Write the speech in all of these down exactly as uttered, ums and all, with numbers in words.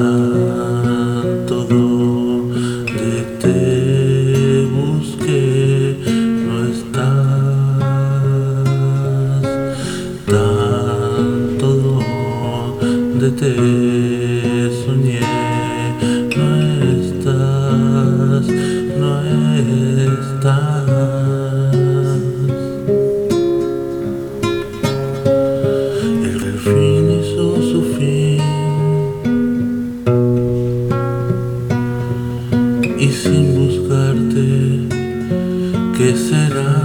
tanto donde te busqué no estás, tanto donde te soñé no estás, no estás. El fin hizo su fin y sin buscarte, ¿qué será?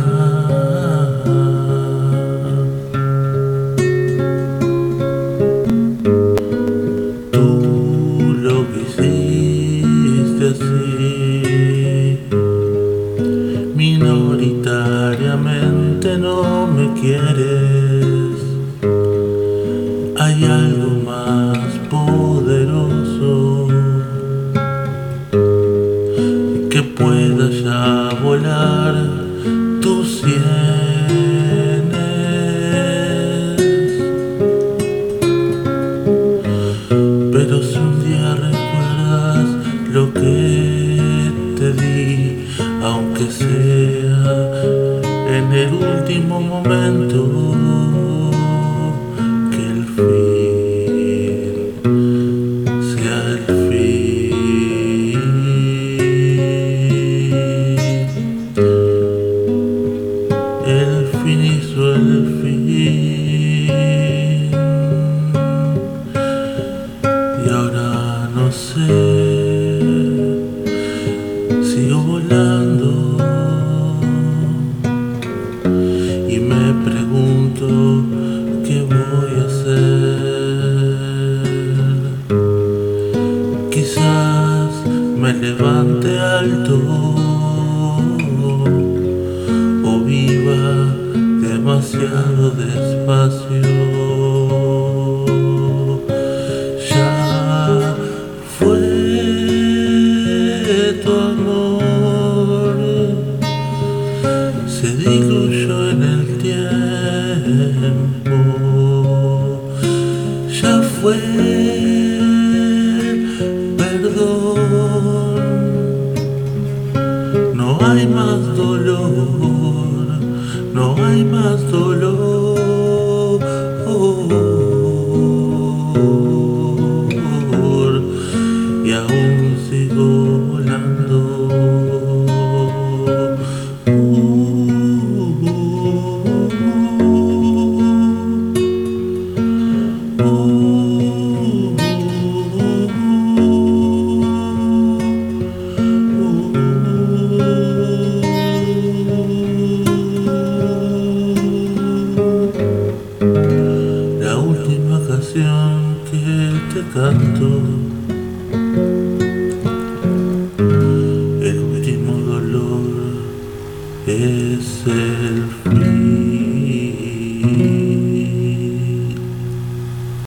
Tú lo que hiciste así, minoritariamente no me quieres. Hay algo más poderoso que pueda ya volar tus sienes. Pero si un día recuerdas lo que te di, aunque sea en el último momento, que el fin sea el fin. El fin hizo el fin y ahora no sé, sigo volando y me pregunto qué voy a hacer. Quizás me levante alto o viva demasiado despacio. Ya fue tu amor, se diluyó en el tiempo. Ya fue perdón, no hay más dolor, no hay más dolor. Y aún sigo volando. La última canción que te canto, el último dolor es